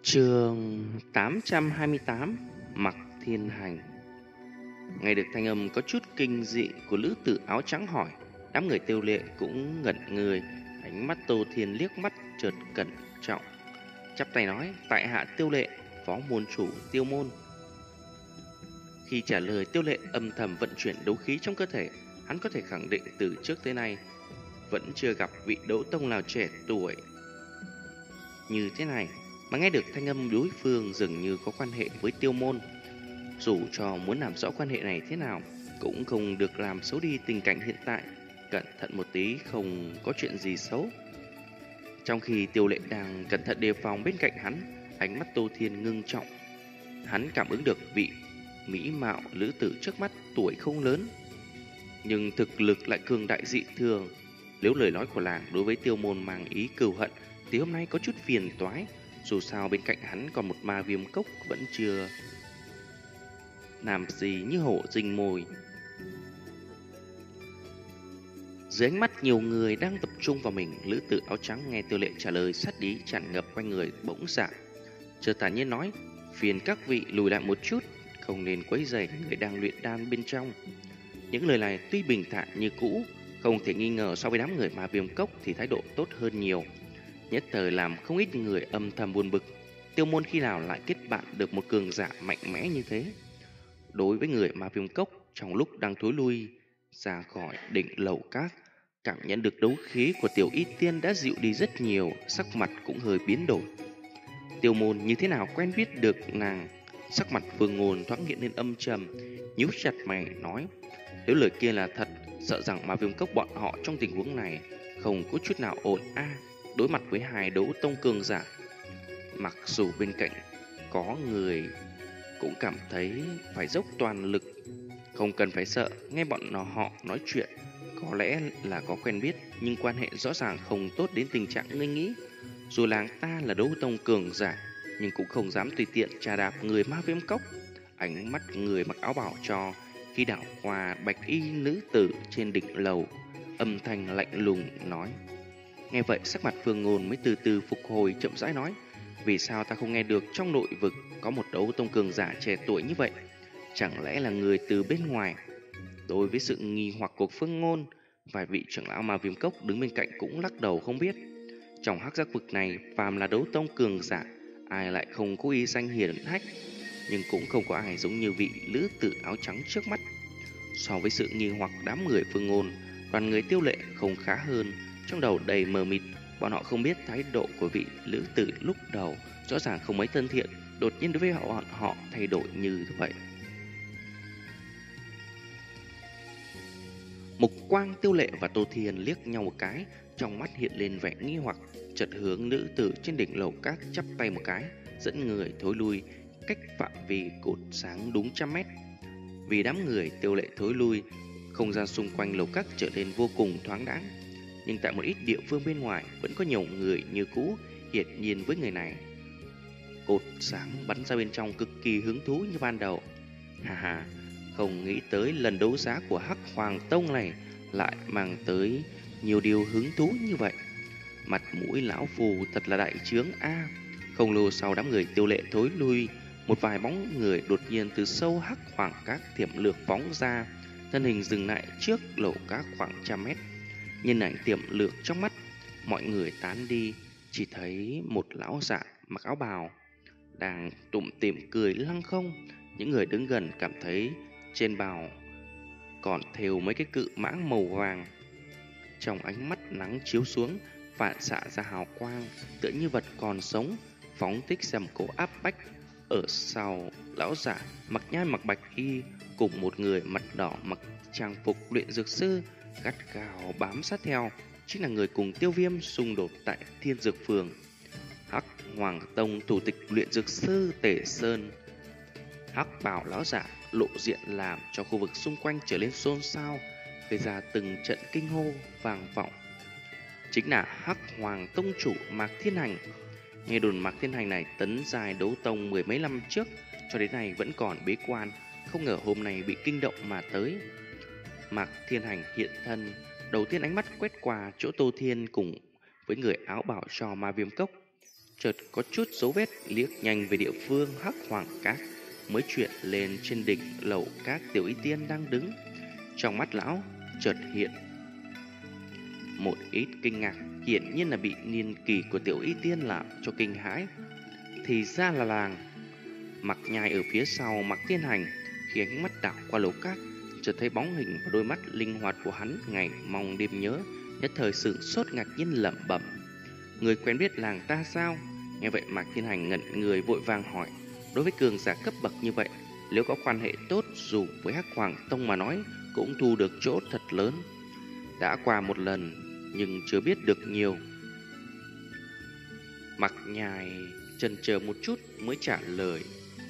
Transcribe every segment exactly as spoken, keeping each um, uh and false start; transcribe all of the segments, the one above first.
Chương tám trăm hai mươi tám. Mặc Thiên Hành. Nghe được thanh âm có chút kinh dị của lữ tử áo trắng hỏi, đám người Tiêu Lệ cũng ngẩn người. Ánh mắt Tô Thiên liếc mắt chợt cẩn trọng, chắp tay nói: tại hạ Tiêu Lệ, phó môn chủ Tiêu môn. Khi trả lời, Tiêu Lệ âm thầm vận chuyển đấu khí trong cơ thể. Hắn có thể khẳng định từ trước tới nay vẫn chưa gặp vị đấu tông nào trẻ tuổi như thế này, mà nghe được thanh âm đối phương dường như có quan hệ với Tiêu môn. Dù cho muốn làm rõ quan hệ này thế nào, cũng không được làm xấu đi tình cảnh hiện tại. Cẩn thận một tí, không có chuyện gì xấu. Trong khi Tiêu Lệ đang cẩn thận đề phòng, bên cạnh hắn, ánh mắt Tô Thiên ngưng trọng. Hắn cảm ứng được vị mỹ mạo lữ tử trước mắt tuổi không lớn, nhưng thực lực lại cường đại dị thường. Nếu lời nói của làng đối với Tiêu môn mang ý cừu hận thì hôm nay có chút phiền toái. Dù sao bên cạnh hắn còn một ma viêm cốc vẫn chưa làm gì như hổ rình mồi. Dưới ánh mắt nhiều người đang tập trung vào mình, lữ tử áo trắng nghe Tiêu Lệ trả lời, sát ý tràn ngập quanh người bỗng giảm, chợt thản nhiên nói: phiền các vị lùi lại một chút, không nên quấy rầy người đang luyện đan bên trong. Những lời này tuy bình thản như cũ, không thể nghi ngờ so với đám người ma viêm cốc thì thái độ tốt hơn nhiều. Nhất thời làm không ít người âm thầm buồn bực. Tiêu môn khi nào lại kết bạn được một cường giả mạnh mẽ như thế? Đối với người ma viêm cốc, trong lúc đang thối lui ra khỏi đỉnh lầu cát, cảm nhận được đấu khí của tiểu y tiên đã dịu đi rất nhiều, sắc mặt cũng hơi biến đổi. Tiêu môn như thế nào quen biết được nàng? Sắc mặt Phương Ngôn thoáng hiện lên âm trầm, nhíu chặt mày nói: nếu lời kia là thật, sợ rằng ma viêm cốc bọn họ trong tình huống này không có chút nào ổn a. À, đối mặt với hai đấu tông cường giả, mặc dù bên cạnh có người cũng cảm thấy phải dốc toàn lực. Không cần phải sợ, nghe bọn họ nói chuyện có lẽ là có quen biết, nhưng quan hệ rõ ràng không tốt đến tình trạng ngươi nghĩ. Dù làng ta là đấu tông cường giả, nhưng cũng không dám tùy tiện trà đạp người ma viêm cốc. Ánh mắt người mặc áo bảo cho khi đảo qua bạch y nữ tử trên đỉnh lầu, âm thanh lạnh lùng nói. Nghe vậy sắc mặt Phương Ngôn mới từ từ phục hồi, chậm rãi nói: vì sao ta không nghe được trong nội vực có một đấu tông cường giả trẻ tuổi như vậy? Chẳng lẽ là người từ bên ngoài? Đối với sự nghi hoặc của Phương Ngôn, vài vị trưởng lão ma viêm cốc đứng bên cạnh cũng lắc đầu không biết. Trong hắc giác vực này, phàm là đấu tông cường giả, ai lại không có uy danh hiển hách, nhưng cũng không có ai giống như vị lữ tử áo trắng trước mắt. So với sự nghi hoặc đám người Phương Ngôn, đoàn người Tiêu Lệ không khá hơn, trong đầu đầy mờ mịt. Bọn họ không biết thái độ của vị lữ tử lúc đầu rõ ràng không mấy thân thiện, đột nhiên đối với họ, bọn họ thay đổi như vậy. Mục quang Tiêu Lệ và Tô Thiên liếc nhau một cái, trong mắt hiện lên vẻ nghi hoặc, chợt hướng nữ tử trên đỉnh lầu cát chắp tay một cái, dẫn người thối lui cách phạm vi cột sáng đúng trăm mét. Vì đám người Tiêu Lệ thối lui, không gian xung quanh lầu cát trở nên vô cùng thoáng đãng. Nhưng tại một ít địa phương bên ngoài vẫn có nhiều người như cũ, hiển nhiên với người này cột sáng bắn ra bên trong cực kỳ hứng thú như ban đầu. Hà hà, không nghĩ tới lần đấu giá của Hắc Hoàng Tông này lại mang tới nhiều điều hứng thú như vậy. Mặt mũi lão phù thật là đại trướng a. À, không lâu sau đám người Tiêu Lệ thối lui, một vài bóng người đột nhiên từ sâu Hắc Hoàng Các tiềm lược phóng ra, thân hình dừng lại trước lầu các khoảng trăm mét. Nhìn ảnh tiềm lược trong mắt mọi người tán đi, chỉ thấy một lão giả mặc áo bào đang tủm tỉm cười lăng không. Những người đứng gần cảm thấy trên bào còn thêu mấy cái cự mãng màu vàng. Trong ánh mắt nắng chiếu xuống, phản xạ ra hào quang, tựa như vật còn sống, phóng thích ra một cỗ áp bách. Ở sau lão giả mặc nhai mặc bạch y cùng một người mặt đỏ mặc trang phục luyện dược sư gắt gao bám sát theo, chính là người cùng Tiêu Viêm xung đột tại Thiên Dược Phường, Hắc Hoàng Tông thủ tịch luyện dược sư Tề Sơn. Hắc bào lão giả lộ diện làm cho khu vực xung quanh trở nên xôn xao, gây ra từng trận kinh hô vang vọng. Chính là Hắc Hoàng Tông chủ Mạc Thiên Hành. Nghe đồn Mạc Thiên Hành này tấn giai đấu tông mười mấy năm trước, cho đến nay vẫn còn bế quan, không ngờ hôm nay bị kinh động mà tới. Mạc Thiên Hành hiện thân, đầu tiên ánh mắt quét qua chỗ Tô Thiên cùng với người áo bảo cho ma viêm cốc. chợt có chút dấu vết, liếc nhanh về địa phương Hắc Hoàng Các, mới chuyển lên trên đỉnh lầu các Tiểu Y Tiên đang đứng. Trong mắt lão chợt hiện một ít kinh ngạc, hiển nhiên là bị niên kỳ của Tiểu Y Tiên làm cho kinh hãi. Thì ra là làng. Mặc Nhai ở phía sau Mặc Thiên Hành, khi ánh mắt đảo qua lầu các, chợt thấy bóng hình và đôi mắt linh hoạt của hắn ngày mong đêm nhớ, nhất thời sửng sốt ngạc nhiên lẩm bẩm: người quen biết làng ta sao? Nghe vậy Mạc Thiên Hành ngẩn người vội vàng hỏi. Đối với cường giả cấp bậc như vậy, nếu có quan hệ tốt dù với Hắc Hoàng Tông mà nói, cũng thu được chỗ thật lớn. Đã qua một lần nhưng chưa biết được nhiều. Mạc Nhai chần chờ một chút mới trả lời: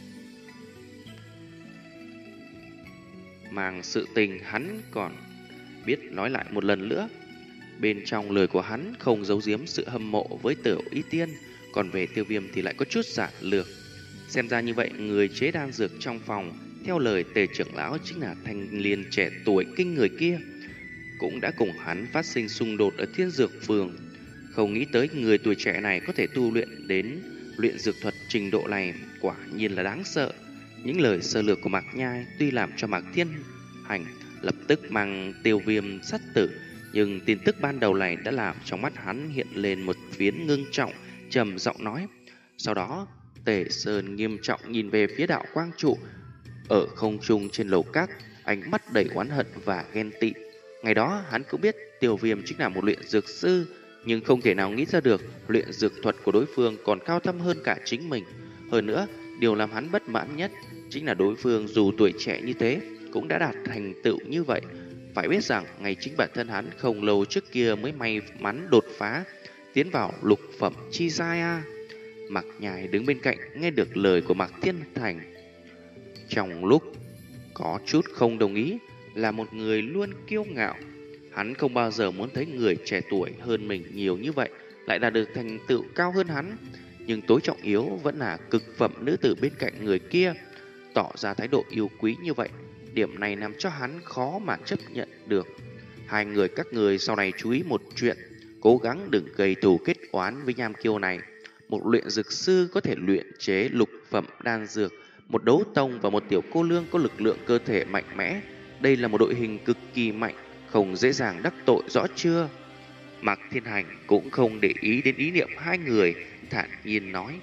mang sự tình hắn còn biết nói lại một lần nữa. Bên trong lời của hắn không giấu giếm sự hâm mộ với Tiểu Y Tiên, còn về Tiêu Viêm thì lại có chút giản lược. Xem ra như vậy, người chế đan dược trong phòng, theo lời Tề trưởng lão, chính là thanh niên trẻ tuổi kinh người kia, cũng đã cùng hắn phát sinh xung đột ở Thiên Dược Phường. Không nghĩ tới người tuổi trẻ này có thể tu luyện đến luyện dược thuật trình độ này, quả nhiên là đáng sợ. Những lời sơ lược của Mạc Nhai tuy làm cho Mạc Thiên Hành lập tức mang Tiêu Viêm sát tử, nhưng tin tức ban đầu này đã làm trong mắt hắn hiện lên một phiến ngưng trọng, trầm giọng nói. Sau đó, Tề Sơn nghiêm trọng nhìn về phía đạo quang trụ ở không trung trên lầu các, ánh mắt đầy oán hận và ghen tị. Ngày đó hắn cũng biết Tiêu Viêm chính là một luyện dược sư, nhưng không thể nào nghĩ ra được luyện dược thuật của đối phương còn cao thâm hơn cả chính mình. Hơn nữa, điều làm hắn bất mãn nhất chính là đối phương dù tuổi trẻ như thế cũng đã đạt thành tựu như vậy. Phải biết rằng ngày chính bản thân hắn không lâu trước kia mới may mắn đột phá, tiến vào lục phẩm chi giai a. Mạc Nhai đứng bên cạnh nghe được lời của Mạc Thiên Thành, trong lúc có chút không đồng ý. Là một người luôn kiêu ngạo, hắn không bao giờ muốn thấy người trẻ tuổi hơn mình nhiều như vậy lại đạt được thành tựu cao hơn hắn. Nhưng tối trọng yếu vẫn là cực phẩm nữ tử bên cạnh người kia tỏ ra thái độ yêu quý như vậy. Điểm này làm cho hắn khó mà chấp nhận được. Hai người các người sau này chú ý một chuyện, cố gắng đừng gây thù kết oán với Nham Kiêu này. Một luyện dược sư có thể luyện chế lục phẩm đan dược, một đấu tông và một tiểu cô lương có lực lượng cơ thể mạnh mẽ. Đây là một đội hình cực kỳ mạnh, không dễ dàng đắc tội, rõ chưa? Mạc Thiên Hành cũng không để ý đến ý niệm hai người, thản nhiên nói.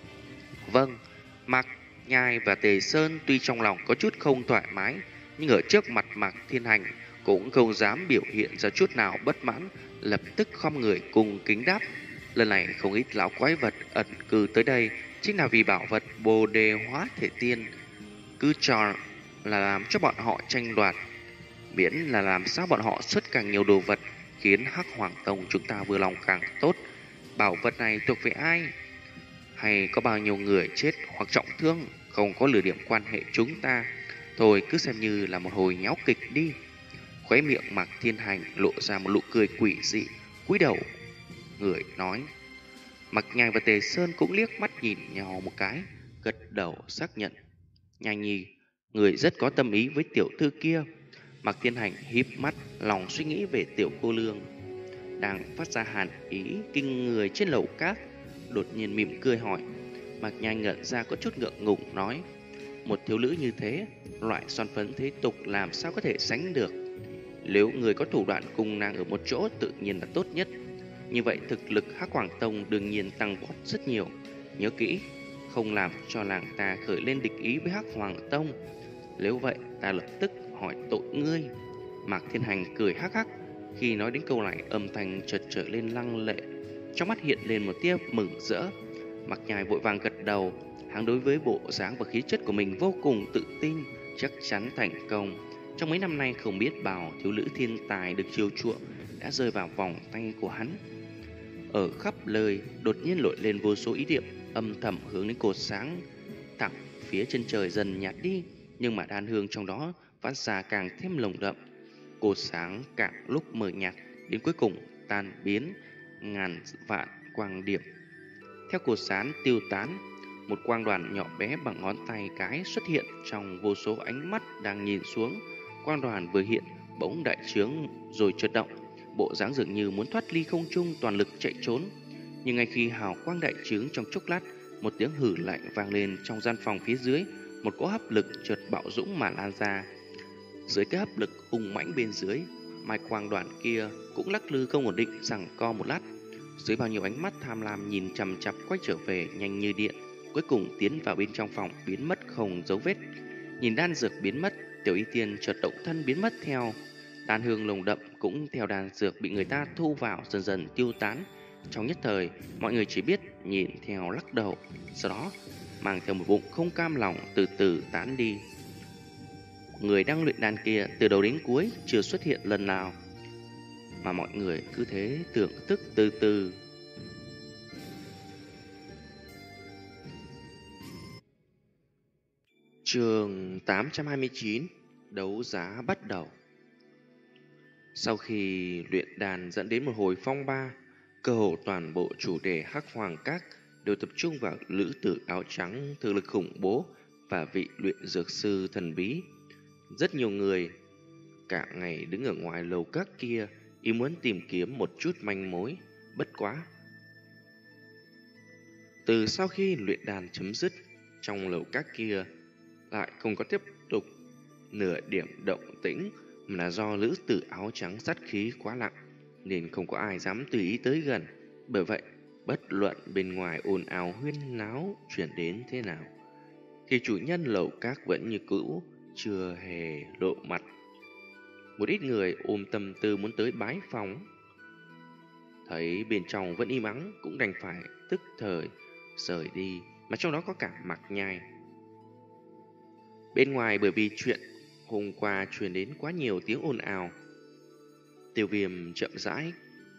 Vâng. Mạc Nhai và Tề Sơn tuy trong lòng có chút không thoải mái, nhưng ở trước mặt Mạc Thiên Hành cũng không dám biểu hiện ra chút nào bất mãn, lập tức khom người cùng kính đáp. Lần này không ít lão quái vật ẩn cư tới đây chính là vì bảo vật Bồ Đề Hóa Thể Tiên, cứ cho là làm cho bọn họ tranh đoạt, miễn là làm sao bọn họ xuất càng nhiều đồ vật, khiến Hắc Hoàng Tông chúng ta vừa lòng càng tốt. Bảo vật này thuộc về ai, hay có bao nhiêu người chết hoặc trọng thương, không có lừa điểm quan hệ chúng ta. Thôi cứ xem như là một hồi nháo kịch đi. Khóe miệng Mạc Thiên Hành lộ ra một nụ cười quỷ dị, cúi đầu người nói. Mạc Nhai và Tề Sơn cũng liếc mắt nhìn nhau một cái, gật đầu xác nhận. Nhai nhi, người rất có tâm ý với tiểu thư kia. Mạc Thiên Hành híp mắt, lòng suy nghĩ về tiểu cô lương đang phát ra hàn ý kinh người trên lầu cát, đột nhiên mỉm cười hỏi. Mạc Nhai ngẩn ra có chút ngượng ngùng nói. Một thiếu nữ như thế, loại son phấn thế tục làm sao có thể sánh được. Nếu người có thủ đoạn cùng nàng ở một chỗ tự nhiên là tốt nhất. Như vậy thực lực Hắc Hoàng Tông đương nhiên tăng vọt rất nhiều. Nhớ kỹ, không làm cho làng ta khởi lên địch ý với Hắc Hoàng Tông. Nếu vậy ta lập tức hỏi tội ngươi. Mạc Thiên Hành cười hắc hắc. Khi nói đến câu này, âm thanh chợt trở lên lăng lệ, trong mắt hiện lên một tia mừng rỡ. Mạc Nhai vội vàng gật đầu. Hắn đối với bộ dáng và khí chất của mình vô cùng tự tin, chắc chắn thành công. Trong mấy năm nay không biết bao thiếu nữ thiên tài được chiều chuộng đã rơi vào vòng tay của hắn. Ở khắp nơi đột nhiên nổi lên vô số ý niệm âm thầm hướng đến cột sáng thẳng phía chân trời dần nhạt đi, nhưng mà đan hương trong đó phát ra càng thêm lồng đậm. Cột sáng càng lúc mờ nhạt, đến cuối cùng tan biến ngàn vạn quang điểm. Theo cột sáng tiêu tán, một quang đoàn nhỏ bé bằng ngón tay cái xuất hiện trong vô số ánh mắt đang nhìn xuống. Quang đoàn vừa hiện bỗng đại trướng rồi chợt động, bộ dáng dường như muốn thoát ly không trung toàn lực chạy trốn. Nhưng ngay khi hào quang đại trướng trong chốc lát, một tiếng hử lạnh vang lên trong gian phòng phía dưới, một cỗ hấp lực chợt bạo dũng mà lan ra. Dưới cái hấp lực hùng mãnh bên dưới, mai quang đoàn kia cũng lắc lư không ổn định, giằng co một lát. Dưới bao nhiêu ánh mắt tham lam nhìn chằm chằm quay trở về nhanh như điện, cuối cùng tiến vào bên trong phòng biến mất không dấu vết. Nhìn đan dược biến mất, Tiểu Y Tiên chợt động thân biến mất theo. Đan hương nồng đậm cũng theo đan dược bị người ta thu vào dần dần tiêu tán. Trong nhất thời, mọi người chỉ biết nhìn theo lắc đầu, sau đó mang theo một bụng không cam lòng từ từ tán đi. Người đang luyện đan kia từ đầu đến cuối chưa xuất hiện lần nào, mà mọi người cứ thế thưởng thức từ từ. Chương tám trăm hai mươi chín, đấu giá bắt đầu. Sau khi luyện đàn dẫn đến một hồi phong ba, cơ hồ toàn bộ chủ đề Hắc Hoàng Các đều tập trung vào lữ tử áo trắng thực lực khủng bố và vị luyện dược sư thần bí. Rất nhiều người cả ngày đứng ở ngoài lầu các kia, ý muốn tìm kiếm một chút manh mối. Bất quá, từ sau khi luyện đàn chấm dứt, trong lầu các kia lại không có tiếp tục nửa điểm động tĩnh, mà là do lữ tử áo trắng sát khí quá nặng nên không có ai dám tùy ý tới gần. Bởi vậy, bất luận bên ngoài ồn ào huyên náo chuyển đến thế nào, thì chủ nhân lầu các vẫn như cũ chưa hề lộ mặt. Một ít người ôm tâm tư muốn tới bái phỏng, thấy bên trong vẫn im ắng cũng đành phải tức thời rời đi, mà trong đó có cả Mạc Nhai. Bên ngoài bởi vì chuyện hôm qua truyền đến quá nhiều tiếng ồn ào, Tiêu Viêm chậm rãi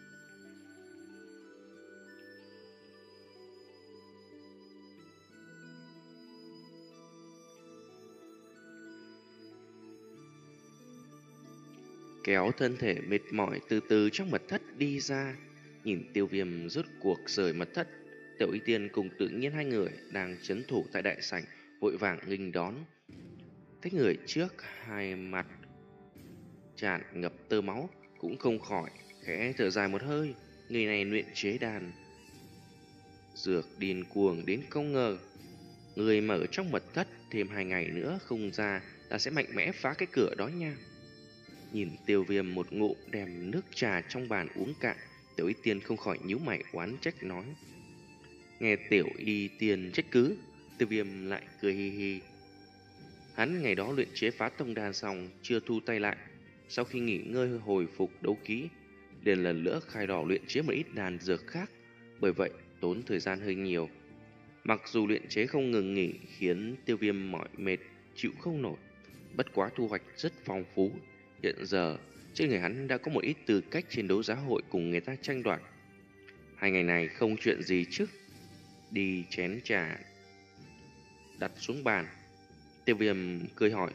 kéo thân thể mệt mỏi từ từ trong mật thất đi ra. Nhìn Tiêu Viêm rút cuộc rời mật thất, Tiểu Y Tiên cùng Tự Nhiên hai người đang trấn thủ tại đại sảnh vội vàng nghênh đón. Thấy người trước hai mặt tràn ngập tơ máu cũng không khỏi khẽ thở dài một hơi. Người này luyện chế đàn dược điên cuồng đến không ngờ, người mà ở trong mật thất thêm hai ngày nữa không ra ta sẽ mạnh mẽ phá cái cửa đó nha. Nhìn Tiêu Viêm một ngụm đem nước trà trong bàn uống cạn, Tiểu Y Tiên không khỏi nhíu mày oán trách nói. Nghe Tiểu Y Tiên trách cứ, Tiêu Viêm lại cười hi hi. Hắn ngày đó luyện chế phá tông đan xong chưa thu tay lại, sau khi nghỉ ngơi hồi phục đấu kỹ, liền lần nữa khai đỏ luyện chế một ít đan dược khác, bởi vậy tốn thời gian hơi nhiều. Mặc dù luyện chế không ngừng nghỉ khiến Tiêu Viêm mỏi mệt chịu không nổi, bất quá thu hoạch rất phong phú. Hiện giờ trên người hắn đã có một ít tư cách trên đấu giá hội cùng người ta tranh đoạt. Hai ngày này không chuyện gì chứ? Đi chén trà đặt xuống bàn, Tiêu Viêm cười hỏi.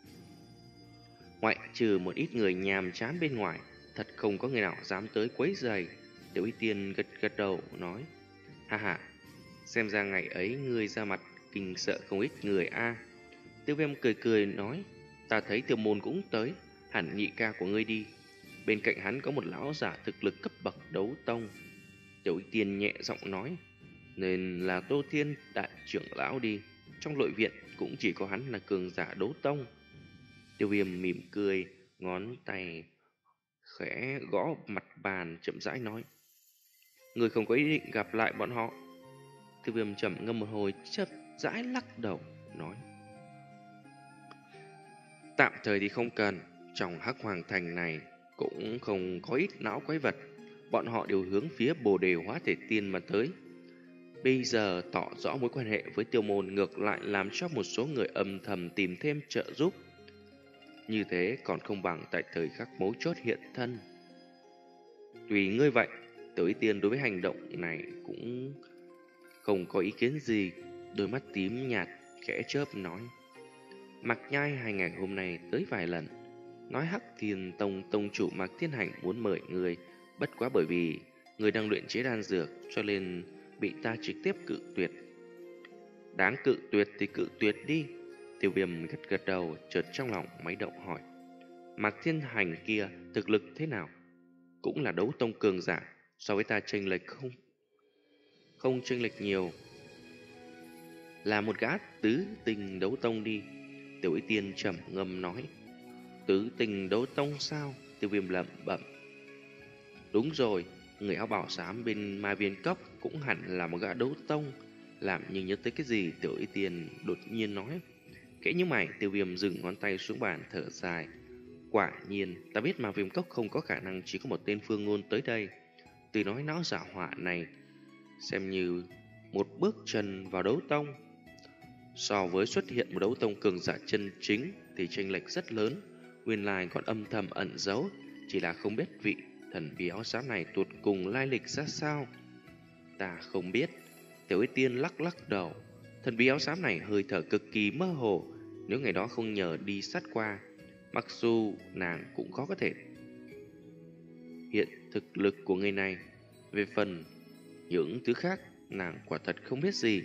Ngoại trừ một ít người nhàm chán bên ngoài, thật không có người nào dám tới quấy rầy. Tiểu Y Tiên gật gật đầu nói. Ha ha, xem ra ngày ấy ngươi ra mặt kinh sợ không ít người a. Tiêu Viêm cười cười nói. Ta thấy Tiêu Môn cũng tới, hẳn nhị ca của ngươi đi. Bên cạnh hắn có một lão giả thực lực cấp bậc đấu tông. Tiểu Y Tiên nhẹ giọng nói. Nên là Tô Thiên đại trưởng lão đi, trong nội viện cũng chỉ có hắn là cường giả đấu tông. Tiêu Viêm mỉm cười, ngón tay khẽ gõ mặt bàn chậm rãi nói. Người không có ý định gặp lại bọn họ. Tiêu Viêm chậm ngâm một hồi chậm rãi lắc đầu nói. Tạm thời thì không cần. Trong Hắc Hoàng Thành này cũng không có ít não quái vật. Bọn họ đều hướng phía Bồ Đề Hóa Thể Tiên mà tới. Bây giờ tỏ rõ mối quan hệ với Tiêu Môn ngược lại làm cho một số người âm thầm tìm thêm trợ giúp. Như thế còn không bằng tại thời khắc mấu chốt hiện thân. Tùy ngươi vậy. Tiểu Y Tiên đối với hành động này cũng không có ý kiến gì. Đôi mắt tím nhạt khẽ chớp nói. Mạc Nhai hai ngày hôm nay tới vài lần, nói Hắc Thiên Tông tông chủ Mạc Thiên Hành muốn mời người, bất quá bởi vì người đang luyện chế đan dược cho nên bị ta trực tiếp cự tuyệt. Đáng cự tuyệt thì cự tuyệt đi. Tiêu Viêm gật gật đầu, chợt trong lòng máy động hỏi. Mạc Thiên Hành kia thực lực thế nào? Cũng là đấu tông cường giả, so với ta chênh lệch không không chênh lệch nhiều. Là một gã tứ tình đấu tông đi. Tiểu Y Tiên trầm ngâm nói. Tứ tình đấu tông sao? Tiêu Viêm lẩm bẩm. Đúng rồi, người áo bào xám bên Ma Viên Cốc cũng hẳn là một gã đấu tông. Làm như nhớ tới cái gì, Tiểu Y Tiên đột nhiên nói. Kẽ như mày, Tiêu Viêm dừng ngón tay xuống bàn thở dài. Quả nhiên, ta biết Ma Viêm Cốc không có khả năng chỉ có một tên Phương Ngôn tới đây. Từ nói não giả họa này xem như một bước chân vào đấu tông. So với xuất hiện một đấu tông cường giả chân chính thì chênh lệch rất lớn. Nguyên lai còn âm thầm ẩn giấu, chỉ là không biết vị thần bí áo xám này tuột cùng lai lịch ra sao. Ta không biết. Tiểu Y Tiên lắc lắc đầu. Thần bí áo xám này hơi thở cực kỳ mơ hồ. Nếu ngày đó không nhờ đi sát qua, mặc dù nàng cũng khó có thể hiện thực lực của người này. Về phần những thứ khác, nàng quả thật không biết gì.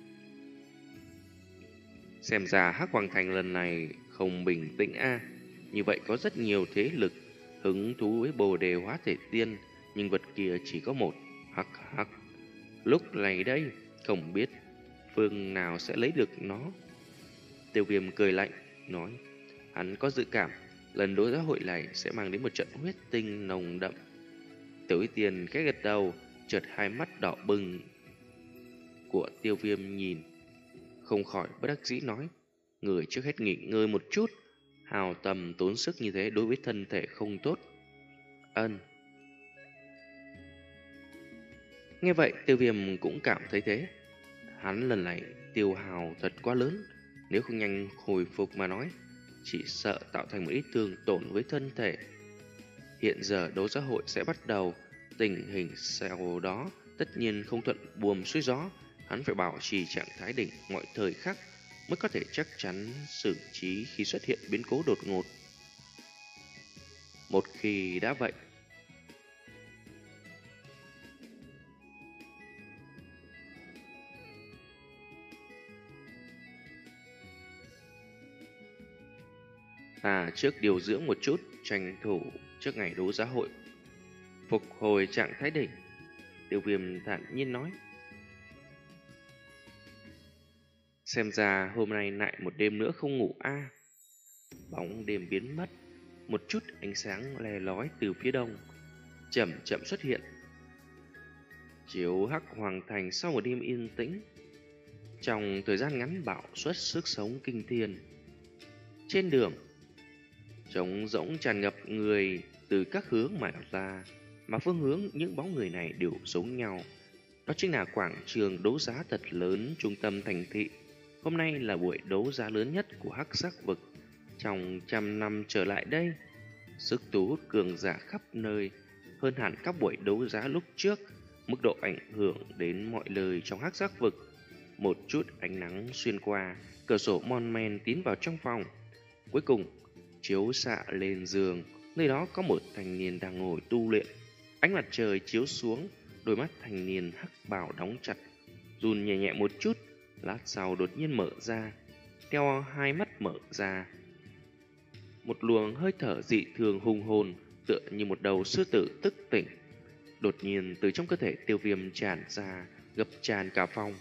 Xem ra Hắc Hoàng Thành lần này không bình tĩnh a. À. Như vậy có rất nhiều thế lực hứng thú với Bồ Đề Hóa Thể Tiên, nhưng vật kia chỉ có một. Hắc hắc. Lúc này đây, không biết phương nào sẽ lấy được nó. Tiêu Viêm cười lạnh, nói. Hắn có dự cảm, lần đối giáo hội này sẽ mang đến một trận huyết tinh nồng đậm. Tiểu Y Tiên khẽ gật đầu, chợt hai mắt đỏ bừng của Tiêu Viêm nhìn, không khỏi bất đắc dĩ nói. Người trước hết nghỉ ngơi một chút, hào tầm tốn sức như thế đối với thân thể không tốt. Ân. Nghe vậy Tiêu Viêm cũng cảm thấy thế. Hắn lần này tiêu hào thật quá lớn, nếu không nhanh hồi phục mà nói, chỉ sợ tạo thành một ít thương tổn với thân thể. Hiện giờ đấu giá hội sẽ bắt đầu, tình hình sau đó tất nhiên không thuận buồm xuôi gió. Hắn phải bảo trì trạng thái đỉnh mọi thời khắc mới có thể chắc chắn xử trí khi xuất hiện biến cố đột ngột. Một khi đã vậy, ta trước điều dưỡng một chút, tranh thủ trước ngày đấu giá hội phục hồi trạng thái đỉnh. Tiêu Viêm thản nhiên nói. Xem ra hôm nay lại một đêm nữa không ngủ a. À. Bóng đêm biến mất, một chút ánh sáng le lói từ phía đông chậm chậm xuất hiện, chiếu Hắc Hoàng Thành sau một đêm yên tĩnh. Trong thời gian ngắn bạo xuất sức sống kinh thiên. Trên đường trống rỗng tràn ngập người từ các hướng mà ra, mà phương hướng những bóng người này đều giống nhau. Đó chính là quảng trường đấu giá thật lớn trung tâm thành thị. Hôm nay là buổi đấu giá lớn nhất của Hắc Sắc Vực trong trăm năm trở lại đây. Sức thu hút cường giả khắp nơi, hơn hẳn các buổi đấu giá lúc trước. Mức độ ảnh hưởng đến mọi lời trong Hắc Sắc Vực. Một chút ánh nắng xuyên qua cửa sổ mon men tiến vào trong phòng, cuối cùng chiếu xạ lên giường. Nơi đó có một thanh niên đang ngồi tu luyện. Ánh mặt trời chiếu xuống, đôi mắt thanh niên hắc bào đóng chặt, run nhẹ nhẹ một chút, lát sau đột nhiên mở ra. Theo hai mắt mở ra, một luồng hơi thở dị thường hùng hồn, tựa như một đầu sư tử tức tỉnh, đột nhiên từ trong cơ thể Tiêu Viêm tràn ra, ngập tràn cả phòng.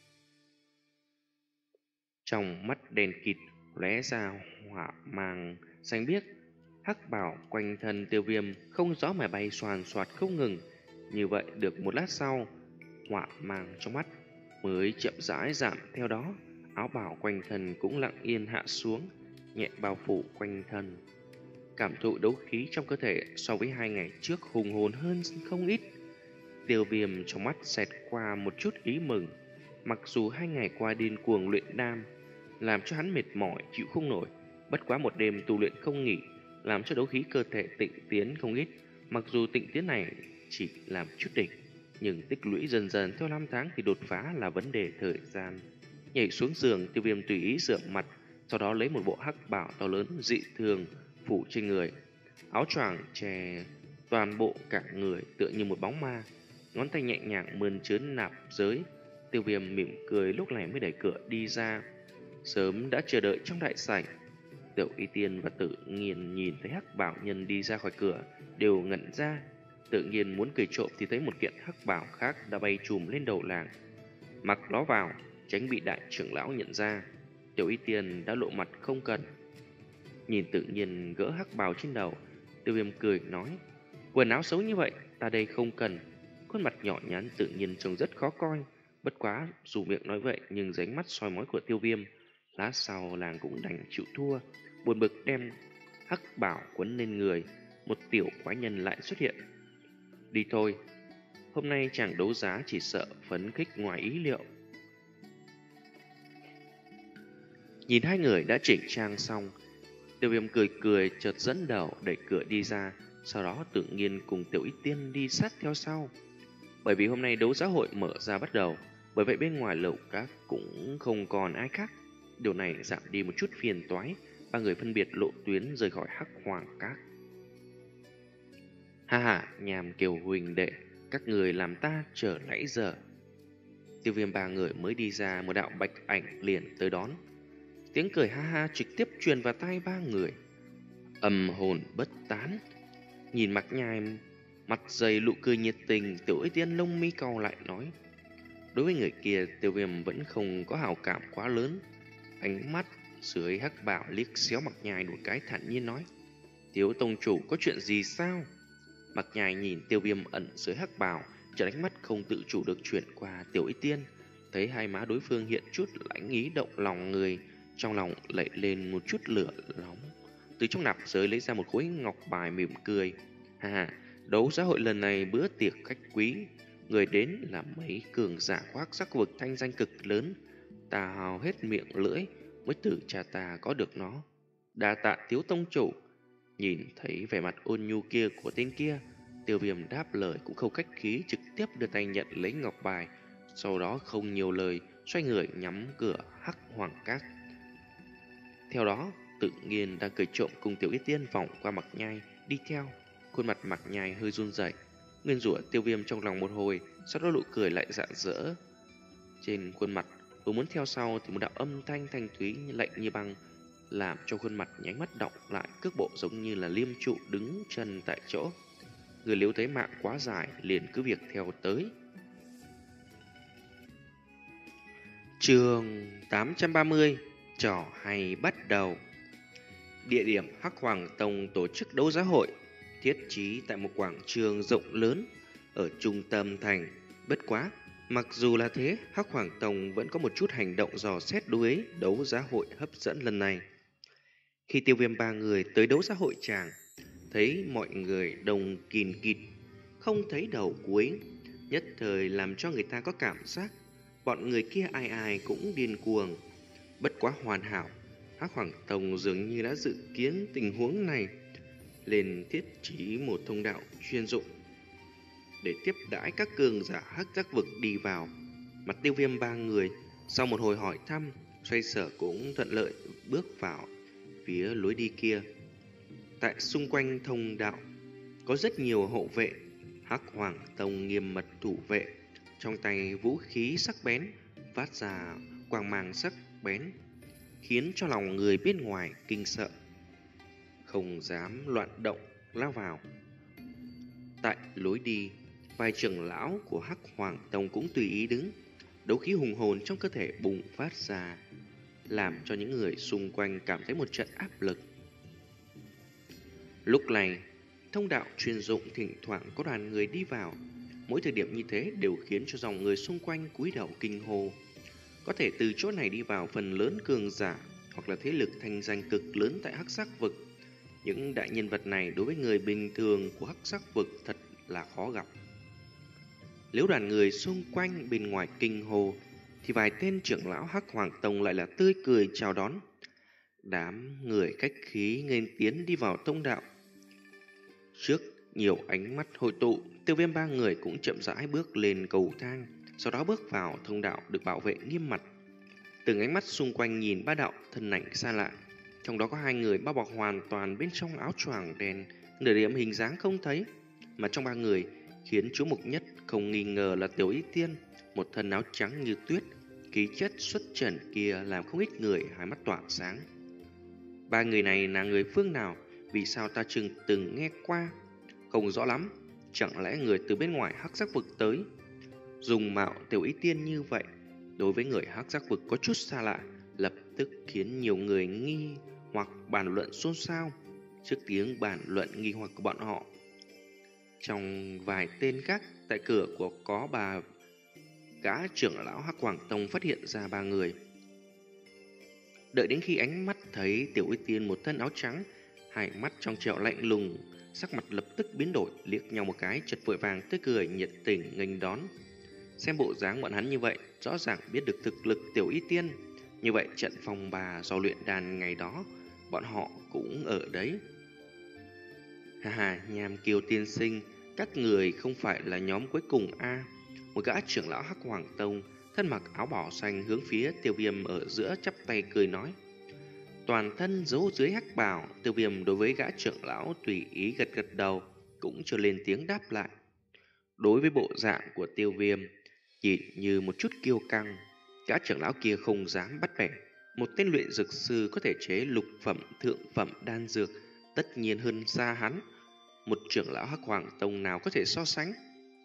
Trong mắt đèn kịt lóe ra hỏa mang xanh biếc, hắc bào quanh thân Tiêu Viêm không rõ mà bay xoàn xoạt không ngừng. Như vậy được một lát sau, hỏa mang trong mắt mới chậm rãi giảm theo đó. Áo bào quanh thân cũng lặng yên hạ xuống, nhẹ bao phủ quanh thân. Cảm thụ đấu khí trong cơ thể so với hai ngày trước hùng hồn hơn không ít. Tiêu Viêm trong mắt xẹt qua một chút ý mừng. Mặc dù hai ngày qua điên cuồng luyện đam làm cho hắn mệt mỏi chịu không nổi, bất quá một đêm tu luyện không nghỉ làm cho đấu khí cơ thể tịnh tiến không ít. Mặc dù tịnh tiến này chỉ làm chút đỉnh, nhưng tích lũy dần dần theo năm tháng thì đột phá là vấn đề thời gian. Nhảy xuống giường, Tiêu Viêm tùy ý rửa mặt, sau đó lấy một bộ hắc bào to lớn dị thường phủ trên người. Áo choàng che toàn bộ cả người tựa như một bóng ma, ngón tay nhẹ nhàng mơn trớn nạp giới. Tiêu Viêm mỉm cười lúc này mới đẩy cửa đi ra. Sớm đã chờ đợi trong đại sảnh, Tiểu Y Tiên và Tự Nghiền nhìn thấy hắc bảo nhân đi ra khỏi cửa đều ngẩn ra. tự nhiên muốn cười trộm thì thấy một kiện hắc bào khác đã bay trùm lên đầu làng. Mặc nó vào, tránh bị đại trưởng lão nhận ra. Tiểu Y Tiên đã lộ mặt không cần. Nhìn tự nhiên gỡ hắc bào trên đầu, Tiêu Viêm cười nói: quần áo xấu như vậy, ta đây không cần. Khuôn mặt nhỏ nhắn tự nhiên trông rất khó coi. Bất quá, dù miệng nói vậy nhưng dưới ánh mắt soi mói của Tiêu Viêm, lát sau làng cũng đành chịu thua. Buồn bực đem hắc bào quấn lên người, một tiểu quái nhân lại xuất hiện. Đi thôi, hôm nay chàng đấu giá chỉ sợ phấn khích ngoài ý liệu. Nhìn hai người đã chỉnh trang xong, Tiêu Viêm cười cười chợt dẫn đầu đẩy cửa đi ra, sau đó tự nhiên cùng Tiểu Y Tiên đi sát theo sau. Bởi vì hôm nay đấu giá hội mở ra bắt đầu, bởi vậy bên ngoài lầu các cũng không còn ai khác. Điều này giảm đi một chút phiền toái, ba người phân biệt lộ tuyến rời khỏi Hắc Hoàng Các. Ha ha, nhàm kiều huỳnh đệ, các người làm ta chờ nãy giờ. Tiêu Viêm ba người mới đi ra, một đạo bạch ảnh liền tới đón. Tiếng cười ha ha trực tiếp truyền vào tai ba người. Âm hồn bất tán. Nhìn Mạc Nhai mặt dày nụ cười nhiệt tình, Tiểu Y Tiên lông mi cau lại nói: đối với người kia, Tiêu Viêm vẫn không có hảo cảm quá lớn. Ánh mắt dưới hắc bào liếc xéo Mạc Nhai một cái, thản nhiên nói: Tiếu tông chủ có chuyện gì sao? Mạc Nhai nhìn Tiêu Viêm ẩn dưới hắc bào, chợt ánh mắt không tự chủ được chuyển qua Tiểu Y Tiên, thấy hai má đối phương hiện chút lãnh ý động lòng người, trong lòng lẩy lên một chút lửa nóng. Từ trong nạp giới lấy ra một khối ngọc bài mỉm cười: ha ha, đấu giá hội lần này bữa tiệc khách quý, người đến là mấy cường giả khoác sắc vực thanh danh cực lớn, ta hào hết miệng lưỡi mới từ cha ta có được nó. Đa tạ Tiếu tông chủ. Nhìn thấy vẻ mặt ôn nhu kia của tên kia, Tiêu Viêm đáp lời cũng không khách khí, trực tiếp đưa tay nhận lấy ngọc bài, sau đó không nhiều lời xoay người nhắm cửa Hắc Hoàng Các. Theo đó, tự nhiên đang cười trộm cùng Tiểu Y Tiên vòng qua Mạc Nhai đi theo. Khuôn mặt Mạc Nhai hơi run rẩy, nguyên rủa Tiêu Viêm trong lòng một hồi, sau đó nụ cười lại rạng rỡ trên khuôn mặt. Vừa muốn theo sau thì một đạo âm thanh thanh thúy lạnh như băng làm cho khuôn mặt nháy mắt đọng lại, cước bộ giống như là liêm trụ đứng chân tại chỗ. Người nếu thấy mạng quá dài liền cứ việc theo tới. Chương tám trăm ba mươi, trò hay bắt đầu. Địa điểm Hắc Hoàng Tông tổ chức đấu giá hội, thiết trí tại một quảng trường rộng lớn ở trung tâm thành. Bất quá, mặc dù là thế, Hắc Hoàng Tông vẫn có một chút hành động dò xét đối với đấu giá hội hấp dẫn lần này. Khi Tiêu Viêm ba người tới đấu giá hội tràng, thấy mọi người đông kín kịt, không thấy đầu cuối, nhất thời làm cho người ta có cảm giác bọn người kia ai ai cũng điên cuồng. Bất quá hoàn hảo, Hắc Hoàng Tông dường như đã dự kiến tình huống này, lên thiết trí một thông đạo chuyên dụng để tiếp đãi các cường giả hắc giác vực đi vào. Mặt Tiêu Viêm ba người sau một hồi hỏi thăm, xoay sở cũng thuận lợi bước vào phía lối đi kia. Tại xung quanh thông đạo có rất nhiều hộ vệ. Hắc Hoàng Tông nghiêm mật thủ vệ, trong tay vũ khí sắc bén phát ra quang mang sắc bén, khiến cho lòng người bên ngoài kinh sợ, không dám loạn động lao vào. Tại lối đi, vài trưởng lão của Hắc Hoàng Tông cũng tùy ý đứng, đấu khí hùng hồn trong cơ thể bùng phát ra, làm cho những người xung quanh cảm thấy một trận áp lực. Lúc này, thông đạo chuyên dụng thỉnh thoảng có đoàn người đi vào. Mỗi thời điểm như thế đều khiến cho dòng người xung quanh cúi đầu kinh hô. Có thể từ chỗ này đi vào phần lớn cường giả hoặc là thế lực thành danh cực lớn tại Hắc Sắc vực. Những đại nhân vật này đối với người bình thường của Hắc Sắc vực thật là khó gặp. Nếu đoàn người xung quanh bên ngoài kinh hô thì vài tên trưởng lão Hắc Hoàng Tông lại là tươi cười chào đón. Đám người khách khí nghênh tiến đi vào thông đạo. Trước nhiều ánh mắt hội tụ, Tiêu Viêm ba người cũng chậm rãi bước lên cầu thang, sau đó bước vào thông đạo được bảo vệ nghiêm mật. Từng ánh mắt xung quanh nhìn ba đạo thân ảnh xa lạ, trong đó có hai người bao bọc hoàn toàn bên trong áo choàng đen, nửa điểm hình dáng không thấy. Mà trong ba người, khiến chú mục nhất không nghi ngờ là Tiểu Y Tiên, một thân áo trắng như tuyết, khí chất xuất trần kia làm không ít người hai mắt tỏa sáng. Ba người này là người phương nào? Vì sao ta chừng từng nghe qua? Không rõ lắm. Chẳng lẽ người từ bên ngoài hắc giác vực tới? Dùng mạo Tiểu Y Tiên như vậy, đối với người hắc giác vực có chút xa lạ, lập tức khiến nhiều người nghi hoặc bàn luận xôn xao. Trước tiếng bàn luận nghi hoặc của bọn họ, trong vài tên khác tại cửa của có bà gã trưởng lão Hắc Hoàng Tông phát hiện ra ba người. Đợi đến khi ánh mắt thấy Tiểu Y Tiên một thân áo trắng, hai mắt trong trẻo lạnh lùng, sắc mặt lập tức biến đổi, liếc nhau một cái, chợt vội vàng tươi cười nhiệt tình nghênh đón. Xem bộ dáng bọn hắn như vậy, rõ ràng biết được thực lực Tiểu Y Tiên. Như vậy trận phòng bà do luyện đàn ngày đó, bọn họ cũng ở đấy. Hà hà, Nham Kiều tiên sinh, các người không phải là nhóm cuối cùng a? À? Một gã trưởng lão Hắc Hoàng Tông, thân mặc áo bào xanh hướng phía Tiêu Viêm ở giữa chắp tay cười nói. Toàn thân giấu dưới hắc bào, Tiêu Viêm đối với gã trưởng lão tùy ý gật gật đầu, cũng chưa lên tiếng đáp lại. Đối với bộ dạng của Tiêu Viêm, nhìn như một chút kiêu căng, gã trưởng lão kia không dám bắt bẻ. Một tên luyện dược sư có thể chế lục phẩm, thượng phẩm đan dược, tất nhiên hơn xa hắn. Một trưởng lão Hắc Hoàng Tông nào có thể so sánh?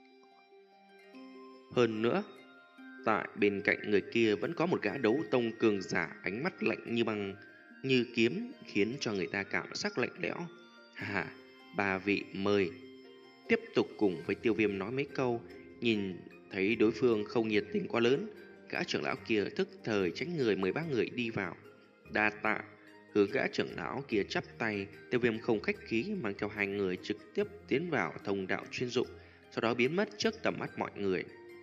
Hơn nữa, tại bên cạnh người kia vẫn có một gã đấu tông cường giả, ánh mắt lạnh như băng, như kiếm, khiến cho người ta cảm giác lạnh lẽo. Hà hà, ba vị mời. Tiếp tục cùng với Tiêu Viêm nói mấy câu, nhìn thấy đối phương không nhiệt tình quá lớn, gã trưởng lão kia thức thời tránh người mời ba người đi vào. Đa tạ. Hướng gã trưởng lão kia chắp tay, Tiêu Viêm không khách khí mang theo hai người trực tiếp tiến vào thông đạo chuyên dụng, sau đó biến mất trước tầm mắt mọi người.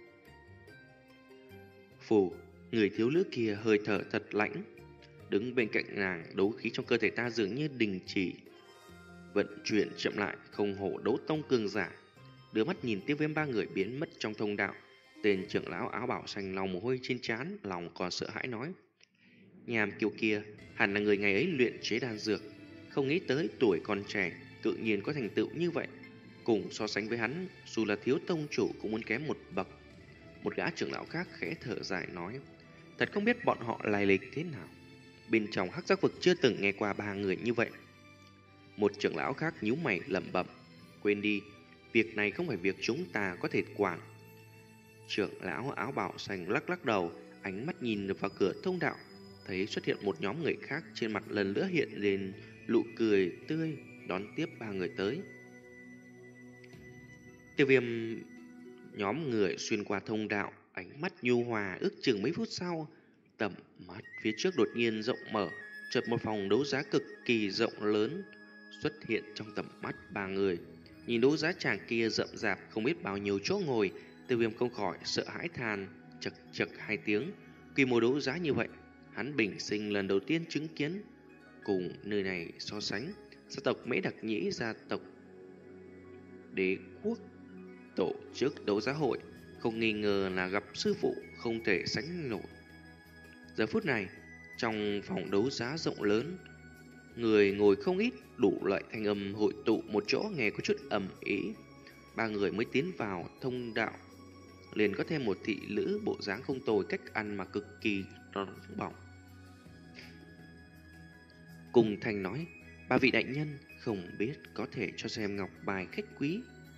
Phù, người thiếu nữ kia hơi thở thật lạnh. Đứng bên cạnh nàng, đấu khí trong cơ thể ta dường như đình chỉ, vận chuyển chậm lại, không hổ đấu tông cường giả. Đưa mắt nhìn Tiêu Viêm ba người biến mất trong thông đạo, tên trưởng lão áo bảo xanh lòng mồ hôi trên trán, lòng còn sợ hãi nói. Nham Kiều kia hẳn là người ngày ấy luyện chế đan dược, không nghĩ tới tuổi còn trẻ tự nhiên có thành tựu như vậy. Cùng so sánh với hắn, dù là thiếu tông chủ cũng muốn kém một bậc. Một gã trưởng lão khác khẽ thở dài nói, thật không biết bọn họ lai lịch thế nào. Bên trong hắc giác vực chưa từng nghe qua ba người như vậy. Một trưởng lão khác nhíu mày lẩm bẩm, quên đi, việc này không phải việc chúng ta có thể quản. Trưởng lão áo bào xanh lắc lắc đầu, ánh mắt nhìn vào cửa thông đạo, thấy xuất hiện một nhóm người khác, trên mặt lần nữa hiện lên nụ cười tươi, đón tiếp ba người tới. Tiêu Viêm nhóm người xuyên qua thông đạo, ánh mắt nhu hòa, ước chừng mấy phút sau, tầm mắt phía trước đột nhiên rộng mở, chợt một phòng đấu giá cực kỳ rộng lớn xuất hiện trong tầm mắt ba người. Nhìn đấu giá tràng kia rậm rạp không biết bao nhiêu chỗ ngồi, Tiêu Viêm không khỏi sợ hãi than, chật chật hai tiếng. Quy mô đấu giá như vậy, hắn bình sinh lần đầu tiên chứng kiến. Cùng nơi này so sánh, gia tộc Mễ Đặc Nhĩ gia tộc Đế Quốc tổ chức đấu giá hội, không nghi ngờ là gặp sư phụ không thể sánh nổi. Giờ phút này, trong phòng đấu giá rộng lớn, người ngồi không ít, đủ loại thanh âm hội tụ một chỗ nghe có chút ầm ĩ. Ba người mới tiến vào thông đạo, liền có thêm một thị nữ bộ dáng không tồi, cách ăn mà cực kỳ nóng bỏng. Cùng Thành nói, ba vị đại nhân không biết có thể cho xem ngọc bài khách quý.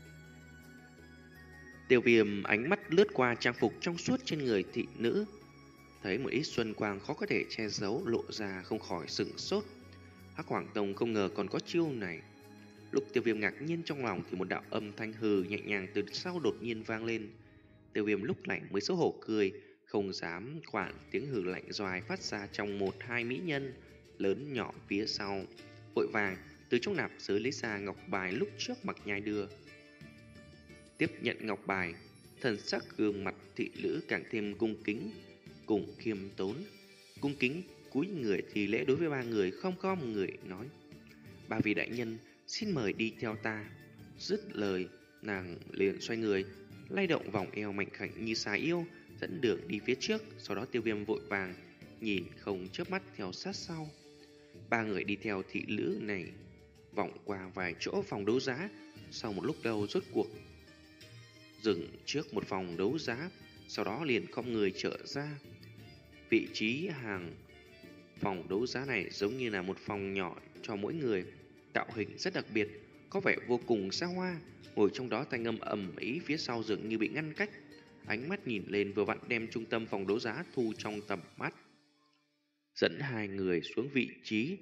Tiêu Viêm ánh mắt lướt qua trang phục trong suốt trên người thị nữ, thấy một ít xuân quang khó có thể che giấu lộ ra, không khỏi sửng sốt. Hắc Hoàng Tông không ngờ còn có chiêu này. Lúc Tiêu Viêm ngạc nhiên trong lòng thì một đạo âm thanh hừ nhẹ nhàng từ sau đột nhiên vang lên. Tiêu Viêm lúc này mới xấu hổ cười, không dám quản tiếng hừ lạnh doài phát ra trong một hai mỹ nhân lớn nhỏ phía sau, vội vàng từ trong nạp giới lấy ra ngọc bài lúc trước Mặc Nhai đưa. Tiếp nhận ngọc bài, thần sắc gương mặt thị nữ càng thêm cung kính cùng khiêm tốn. Cung kính cúi người thì lễ đối với ba người, không có một người nói, ba vị đại nhân xin mời đi theo ta. Dứt lời, nàng liền xoay người, lay động vòng eo mạnh khảnh như xà yêu, dẫn đường đi phía trước. Sau đó Tiêu Viêm vội vàng nhìn không chớp mắt theo sát sau. Ba người đi theo thị nữ này vòng qua vài chỗ phòng đấu giá, sau một lúc lâu rốt cuộc dừng trước một phòng đấu giá, sau đó liền không người trở ra. Vị trí hàng phòng đấu giá này giống như là một phòng nhỏ cho mỗi người, tạo hình rất đặc biệt, có vẻ vô cùng xa hoa. Ngồi trong đó thanh âm ầm ĩ phía sau dường như bị ngăn cách. Ánh mắt nhìn lên vừa vặn đem trung tâm phòng đấu giá thu trong tầm mắt, dẫn hai người xuống vị trí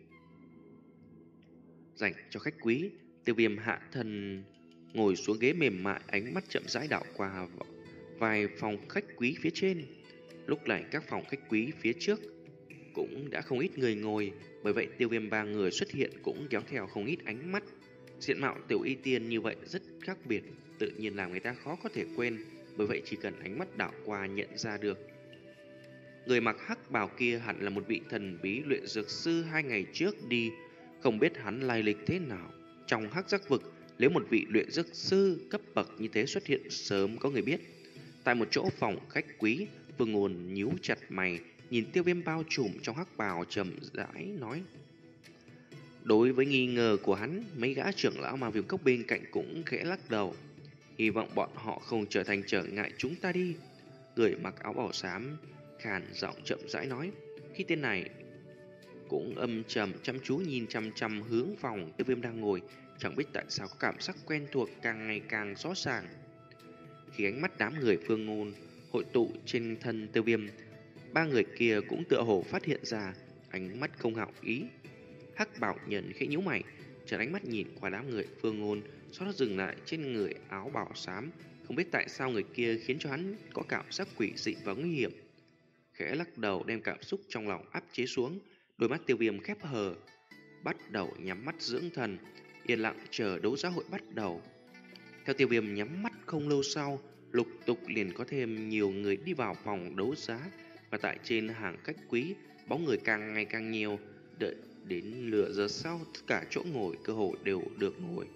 dành cho khách quý. Tiêu Viêm hạ thân ngồi xuống ghế mềm mại, ánh mắt chậm rãi đảo qua vài phòng khách quý phía trên. Lúc này các phòng khách quý phía trước cũng đã không ít người ngồi, bởi vậy Tiêu Viêm ba người xuất hiện cũng kéo theo không ít ánh mắt. Diện mạo Tiểu Y Tiên như vậy rất khác biệt, tự nhiên làm người ta khó có thể quên, bởi vậy chỉ cần ánh mắt đảo qua nhận ra được. Người mặc hắc bào kia hẳn là một vị thần bí luyện dược sư hai ngày trước đi, không biết hắn lai lịch thế nào. Trong hắc giác vực, nếu một vị luyện dược sư cấp bậc như thế xuất hiện sớm có người biết. Tại một chỗ phòng khách quý, Vương Ngôn nhíu chặt mày, nhìn Tiêu Viêm bao trùm trong hắc bào trầm rãi nói. Đối với nghi ngờ của hắn, mấy gã trưởng lão mà viêm cốc bên cạnh cũng khẽ lắc đầu. Hy vọng bọn họ không trở thành trở ngại chúng ta đi. Người mặc áo bảo xám khàn giọng chậm rãi nói. Khi tên này cũng âm trầm chăm chú nhìn chăm chăm hướng phòng Tiêu Viêm đang ngồi, chẳng biết tại sao có cảm giác quen thuộc càng ngày càng rõ ràng. Khi ánh mắt đám người Phương Ngôn hội tụ trên thân Tiêu Viêm, ba người kia cũng tựa hồ phát hiện ra ánh mắt không hảo ý. Hắc Bảo Nhân khẽ nhíu mày, chợt ánh mắt nhìn qua đám người Phương Ngôn, sau đó dừng lại trên người áo bảo xám. Không biết tại sao người kia khiến cho hắn có cảm giác quỷ dị và nguy hiểm. Khẽ lắc đầu đem cảm xúc trong lòng áp chế xuống, đôi mắt Tiêu Viêm khép hờ, bắt đầu nhắm mắt dưỡng thần, yên lặng chờ đấu giá hội bắt đầu. Theo Tiêu Viêm nhắm mắt không lâu sau, lục tục liền có thêm nhiều người đi vào phòng đấu giá, và tại trên hàng khách quý, bóng người càng ngày càng nhiều. Đợi đến nửa giờ sau, tất cả chỗ ngồi cơ hội đều được ngồi.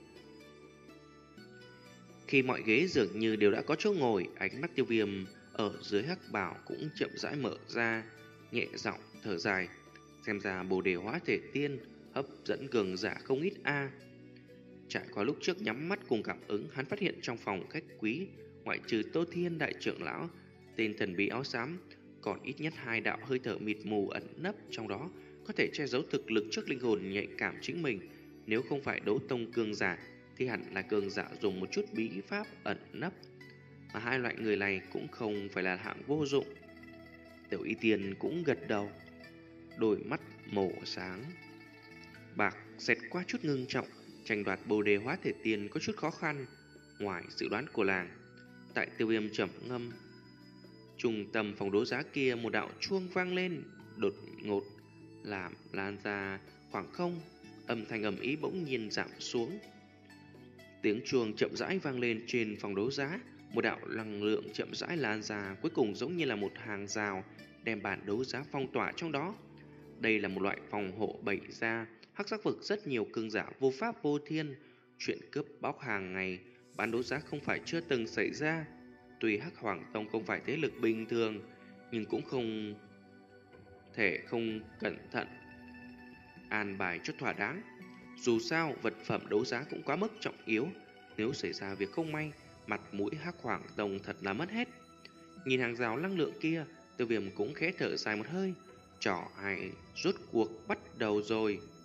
Khi mọi ghế dường như đều đã có chỗ ngồi, ánh mắt Tiêu Viêm ở dưới hắc bảo cũng chậm rãi mở ra, nhẹ giọng thở dài. Xem ra Bồ Đề Hóa Thể Tiên hấp dẫn cường giả không ít a. Trải qua lúc trước nhắm mắt cùng cảm ứng, hắn phát hiện trong phòng khách quý, ngoại trừ Tô Thiên đại trưởng lão, tên thần bí áo xám, còn ít nhất hai đạo hơi thở mịt mù ẩn nấp trong đó, có thể che giấu thực lực trước linh hồn nhạy cảm chính mình. Nếu không phải đấu tông cường giả thì hẳn là cường giả dùng một chút bí pháp ẩn nấp, mà hai loại người này cũng không phải là hạng vô dụng. Tiểu Y Tiên cũng gật đầu, đôi mắt màu sáng bạc xẹt qua chút ngưng trọng. Tranh đoạt Bồ Đề Hóa Thể Tiên có chút khó khăn ngoài dự đoán của làng. Tại Tiêu Viêm trầm ngâm, trung tâm phòng đấu giá kia một đạo chuông vang lên đột ngột, làm lan ra khoảng không. Âm thanh ầm ĩ bỗng nhiên giảm xuống. Tiếng chuông chậm rãi vang lên trên phòng đấu giá, một đạo năng lượng chậm rãi lan ra, cuối cùng giống như là một hàng rào đem bản đấu giá phong tỏa trong đó. Đây là một loại phòng hộ bày ra, hắc giác vực rất nhiều cường giả vô pháp vô thiên, chuyện cướp bóc hàng ngày, bán đấu giá không phải chưa từng xảy ra. Tuy Hắc Hoàng Tông không phải thế lực bình thường, nhưng cũng không thể không cẩn thận an bài cho thỏa đáng. Dù sao, vật phẩm đấu giá cũng quá mức trọng yếu, nếu xảy ra việc không may, mặt mũi Hắc Hoàng Tông thật là mất hết. Nhìn hàng rào năng lượng kia, Tiêu Viêm cũng khẽ thở dài một hơi. Trò hay rốt cuộc bắt đầu rồi.